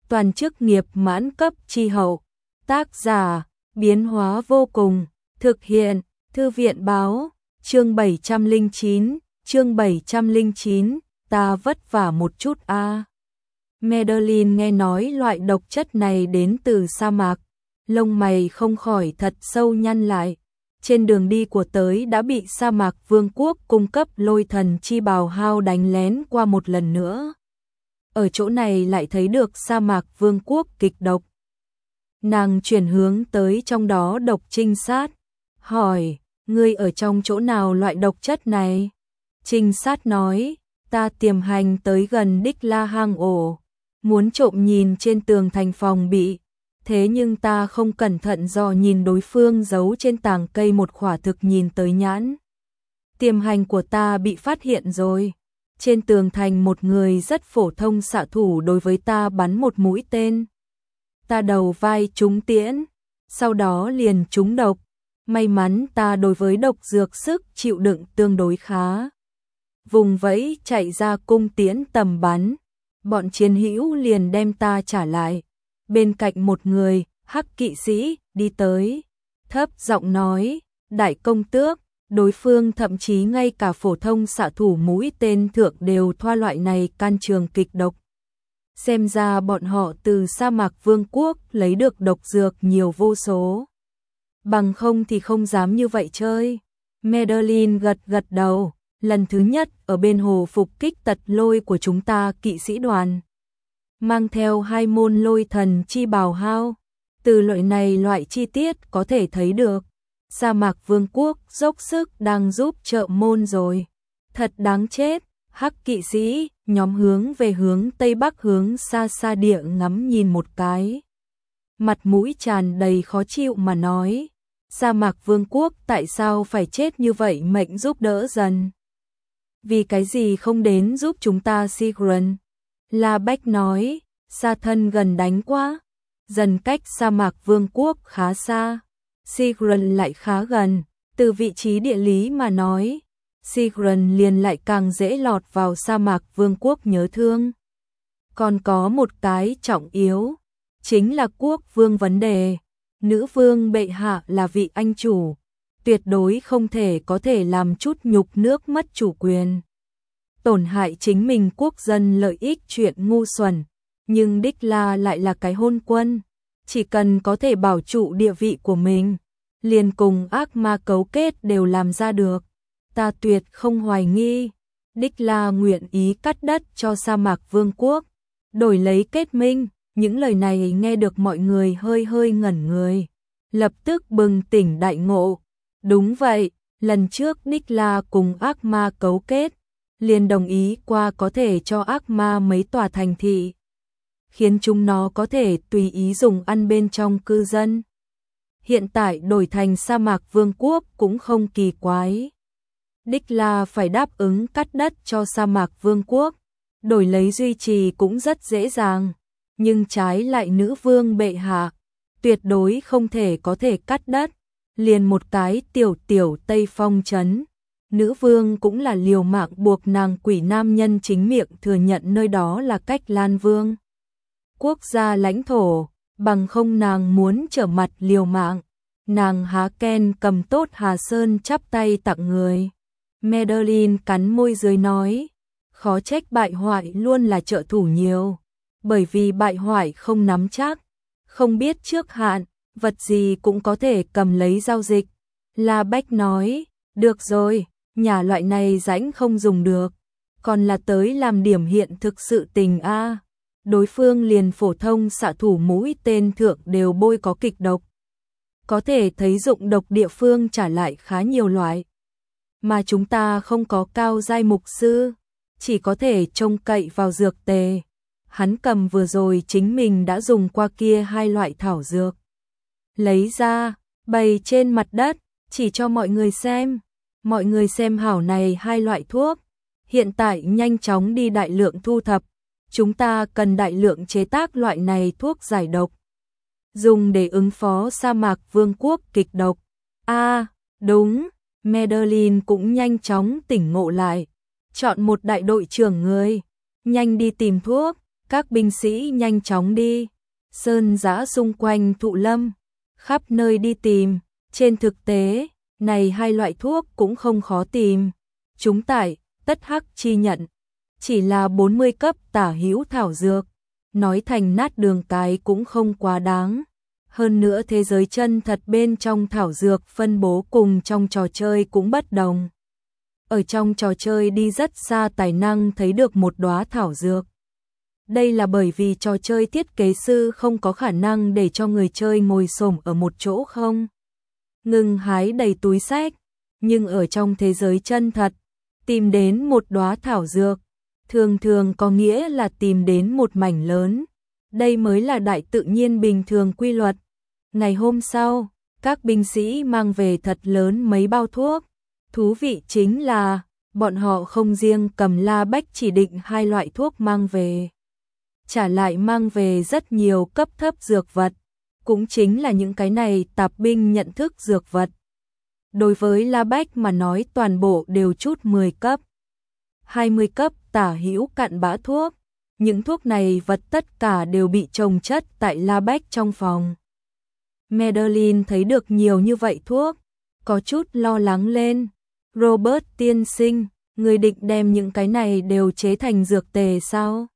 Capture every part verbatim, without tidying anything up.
toàn chức nghiệp mãn cấp chi hậu. Tác giả, biến hóa vô cùng, thực hiện, Thư viện báo, chương bảy trăm lẻ chín, chương bảy trăm lẻ chín, ta vất vả một chút a. À. Madeline nghe nói loại độc chất này đến từ sa mạc, lông mày không khỏi thật sâu nhăn lại. Trên đường đi của tới đã bị sa mạc vương quốc cung cấp lôi thần chi bào hao đánh lén qua một lần nữa. Ở chỗ này lại thấy được sa mạc vương quốc kịch độc. Nàng chuyển hướng tới trong đó độc trinh sát, hỏi, ngươi ở trong chỗ nào loại độc chất này? Trinh sát nói, ta tiềm hành tới gần Đích La hang ổ, muốn trộm nhìn trên tường thành phòng bị. Thế nhưng ta không cẩn thận dò nhìn đối phương giấu trên tàng cây một khỏa thực nhìn tới nhãn. Tiềm hành của ta bị phát hiện rồi. Trên tường thành một người rất phổ thông xạ thủ đối với ta bắn một mũi tên. Ta đầu vai trúng tiễn, sau đó liền trúng độc. May mắn ta đối với độc dược sức chịu đựng tương đối khá. Vùng vẫy chạy ra cung tiễn tầm bắn, bọn chiến hữu liền đem ta trả lại. Bên cạnh một người, hắc kỵ sĩ, đi tới, thấp giọng nói, đại công tước, đối phương thậm chí ngay cả phổ thông xạ thủ mũi tên thượng đều thoa loại này can trường kịch độc. Xem ra bọn họ từ sa mạc vương quốc lấy được độc dược nhiều vô số. Bằng không thì không dám như vậy chơi. Madeline gật gật đầu, lần thứ nhất ở bên hồ phục kích tật lôi của chúng ta kỵ sĩ đoàn. Mang theo hai môn lôi thần chi bào hao. Từ loại này loại chi tiết có thể thấy được. Sa mạc vương quốc dốc sức đang giúp trợ môn rồi. Thật đáng chết. Hắc kỵ sĩ, nhóm hướng về hướng Tây Bắc hướng xa xa địa ngắm nhìn một cái. Mặt mũi tràn đầy khó chịu mà nói. Sa mạc vương quốc tại sao phải chết như vậy mệnh giúp đỡ dần. Vì cái gì không đến giúp chúng ta Sigrun? La Bách nói, xa thân gần đánh quá. Dần cách sa mạc vương quốc khá xa. Sigrun lại khá gần. Từ vị trí địa lý mà nói, Sigrun liền lại càng dễ lọt vào sa mạc vương quốc nhớ thương. Còn có một cái trọng yếu, chính là quốc vương vấn đề. Nữ vương bệ hạ là vị anh chủ, tuyệt đối không thể có thể làm chút nhục nước mất chủ quyền. Tổn hại chính mình quốc dân lợi ích chuyện ngu xuẩn, nhưng Đích La lại là cái hôn quân, chỉ cần có thể bảo trụ địa vị của mình, liền cùng ác ma cấu kết đều làm ra được. Ta tuyệt không hoài nghi, Đích La nguyện ý cắt đất cho sa mạc vương quốc, đổi lấy kết minh. Những lời này nghe được mọi người hơi hơi ngẩn người, lập tức bừng tỉnh đại ngộ. Đúng vậy, lần trước Đích La cùng ác ma cấu kết, liền đồng ý qua có thể cho ác ma mấy tòa thành thị, khiến chúng nó có thể tùy ý dùng ăn bên trong cư dân. Hiện tại đổi thành sa mạc vương quốc cũng không kỳ quái. Đích La phải đáp ứng cắt đất cho sa mạc vương quốc, đổi lấy duy trì cũng rất dễ dàng. Nhưng trái lại nữ vương bệ hạ, tuyệt đối không thể có thể cắt đất, liền một cái tiểu tiểu Tây Phong trấn. Nữ vương cũng là liều mạng buộc nàng quỷ nam nhân chính miệng thừa nhận nơi đó là Cách Lan Vương quốc gia lãnh thổ, bằng không nàng muốn trở mặt liều mạng. Nàng há ken cầm tốt Hà Sơn chắp tay tặng người. Madeline cắn môi dưới nói, khó trách bại hoại luôn là trợ thủ nhiều. Bởi vì bại hoại không nắm chắc, không biết trước hạn, vật gì cũng có thể cầm lấy giao dịch. La Bách nói, được rồi, nhà loại này rãnh không dùng được, còn là tới làm điểm hiện thực sự tình a. À. Đối phương liền phổ thông xạ thủ mũi tên thượng đều bôi có kịch độc. Có thể thấy dụng độc địa phương trả lại khá nhiều loại. Mà chúng ta không có cao giai mục sư, chỉ có thể trông cậy vào dược tề. Hắn cầm vừa rồi chính mình đã dùng qua kia hai loại thảo dược. Lấy ra, bày trên mặt đất, chỉ cho mọi người xem. Mọi người xem hảo này hai loại thuốc. Hiện tại nhanh chóng đi đại lượng thu thập. Chúng ta cần đại lượng chế tác loại này thuốc giải độc. Dùng để ứng phó sa mạc vương quốc kịch độc. A, à, đúng, Madeline cũng nhanh chóng tỉnh ngộ lại. Chọn một đại đội trưởng người, nhanh đi tìm thuốc. Các binh sĩ nhanh chóng đi, sơn giã xung quanh Thụ Lâm, khắp nơi đi tìm, trên thực tế, này hai loại thuốc cũng không khó tìm. Chúng tại, tất hắc chi nhận, chỉ là bốn mươi cấp tả hữu thảo dược, nói thành nát đường cái cũng không quá đáng. Hơn nữa thế giới chân thật bên trong thảo dược phân bố cùng trong trò chơi cũng bất đồng. Ở trong trò chơi đi rất xa tài năng thấy được một đóa thảo dược. Đây là bởi vì trò chơi thiết kế sư không có khả năng để cho người chơi ngồi xổm ở một chỗ không ngừng hái đầy túi sách, nhưng ở trong thế giới chân thật, tìm đến một đóa thảo dược, thường thường có nghĩa là tìm đến một mảnh lớn. Đây mới là đại tự nhiên bình thường quy luật. Ngày hôm sau, các binh sĩ mang về thật lớn mấy bao thuốc. Thú vị chính là, bọn họ không riêng cầm La Bách chỉ định hai loại thuốc mang về, trả lại mang về rất nhiều cấp thấp dược vật, cũng chính là những cái này tạp binh nhận thức dược vật. Đối với La Bách mà nói toàn bộ đều chút mười cấp, hai mươi cấp tả hữu cặn bã thuốc. Những thuốc này vật tất cả đều bị chồng chất tại La Bách trong phòng. Madeline thấy được nhiều như vậy thuốc, có chút lo lắng lên. Robert tiên sinh, người định đem những cái này đều chế thành dược tề sao?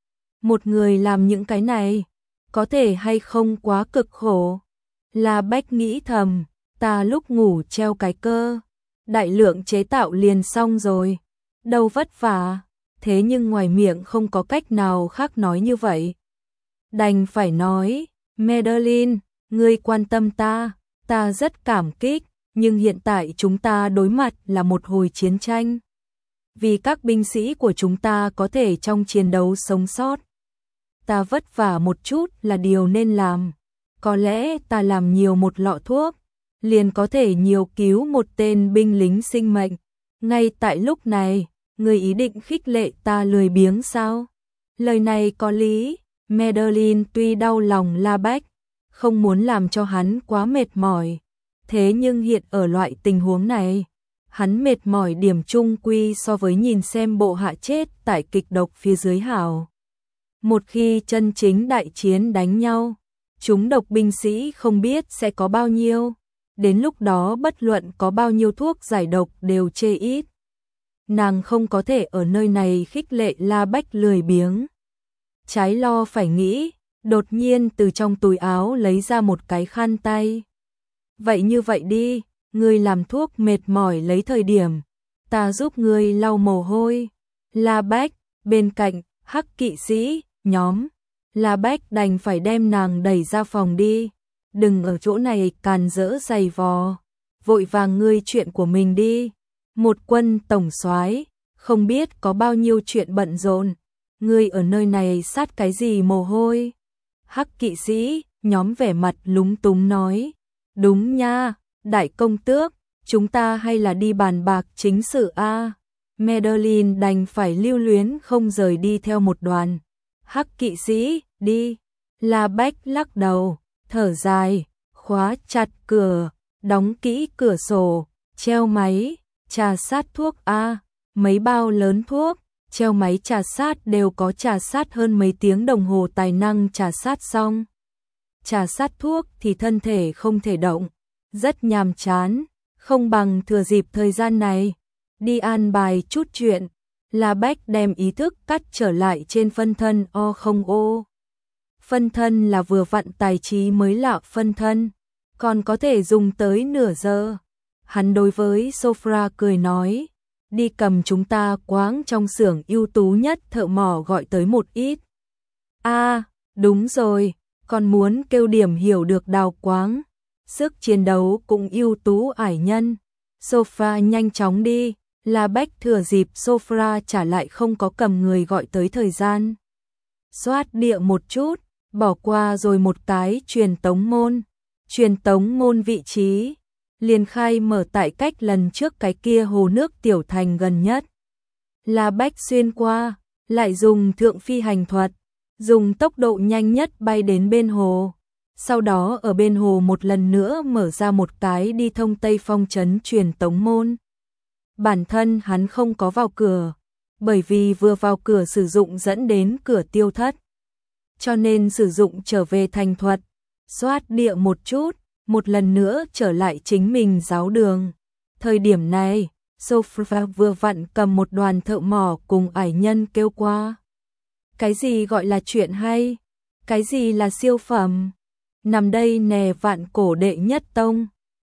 Một người làm những cái này, có thể hay không quá cực khổ? La Bách nghĩ thầm, ta lúc ngủ treo cái cơ, đại lượng chế tạo liền xong rồi, đâu vất vả, thế nhưng ngoài miệng không có cách nào khác nói như vậy. Đành phải nói, Madeline, ngươi quan tâm ta, ta rất cảm kích, nhưng hiện tại chúng ta đối mặt là một hồi chiến tranh. Vì các binh sĩ của chúng ta có thể trong chiến đấu sống sót, ta vất vả một chút là điều nên làm. Có lẽ ta làm nhiều một lọ thuốc, liền có thể nhiều cứu một tên binh lính sinh mệnh. Ngay tại lúc này, người ý định khích lệ ta lười biếng sao? Lời này có lý. Madeline tuy đau lòng La Bách, không muốn làm cho hắn quá mệt mỏi. Thế nhưng hiện ở loại tình huống này, hắn mệt mỏi điểm chung quy so với nhìn xem bộ hạ chết tại kịch độc phía dưới hảo. Một khi chân chính đại chiến đánh nhau, chúng độc binh sĩ không biết sẽ có bao nhiêu. Đến lúc đó bất luận có bao nhiêu thuốc giải độc đều chê ít. Nàng không có thể ở nơi này khích lệ La Bách lười biếng. Trái lo phải nghĩ, đột nhiên từ trong túi áo lấy ra một cái khăn tay. Vậy như vậy đi, ngươi làm thuốc mệt mỏi lấy thời điểm, ta giúp ngươi lau mồ hôi. La Bách, bên cạnh, hắc kỵ sĩ, nhóm. La Bách đành phải đem nàng đẩy ra phòng đi. Đừng ở chỗ này càn rỡ giày vò, vội vàng ngươi chuyện của mình đi. Một quân tổng soái, không biết có bao nhiêu chuyện bận rộn, ngươi ở nơi này sát cái gì mồ hôi? Hắc kỵ sĩ, nhóm vẻ mặt lúng túng nói, đúng nha, đại công tước, chúng ta hay là đi bàn bạc chính sự a. Madeline đành phải lưu luyến không rời đi theo một đoàn. Hắc kỵ sĩ, đi. La Bách lắc đầu, thở dài, khóa chặt cửa, đóng kỹ cửa sổ, treo máy, trà sát thuốc a, mấy bao lớn thuốc, treo máy trà sát đều có trà sát hơn mấy tiếng đồng hồ tài năng trà sát xong. Trà sát thuốc thì thân thể không thể động, rất nhàm chán, không bằng thừa dịp thời gian này, đi an bài chút chuyện. La Bách đem ý thức cắt trở lại trên phân thân O không O. Phân thân là vừa vặn tài trí mới lạ phân thân, còn có thể dùng tới nửa giờ. Hắn đối với Sofra cười nói, đi cầm chúng ta quáng trong xưởng ưu tú nhất thợ mỏ gọi tới một ít. A, à, đúng rồi, còn muốn kêu điểm hiểu được đào quáng, sức chiến đấu cũng ưu tú ải nhân. Sofra nhanh chóng đi. La Bách thừa dịp Sofra trả lại không có cầm người gọi tới thời gian. Xoát địa một chút, bỏ qua rồi một cái truyền tống môn. Truyền tống môn vị trí, liền khai mở tại cách lần trước cái kia hồ nước tiểu thành gần nhất. La Bách xuyên qua, lại dùng thượng phi hành thuật, dùng tốc độ nhanh nhất bay đến bên hồ. Sau đó ở bên hồ một lần nữa mở ra một cái đi thông Tây Phong trấn truyền tống môn. Bản thân hắn không có vào cửa, bởi vì vừa vào cửa sử dụng dẫn đến cửa tiêu thất. cho nên sử dụng trở về thành thuật, xoát địa một chút, một lần nữa trở lại chính mình giáo đường. Thời điểm này, Sophia vừa vặn cầm một đoàn thợ mỏ cùng ải nhân kêu qua. Cái gì gọi là chuyện hay? Cái gì là siêu phẩm? Nằm đây nè vạn cổ đệ nhất tông.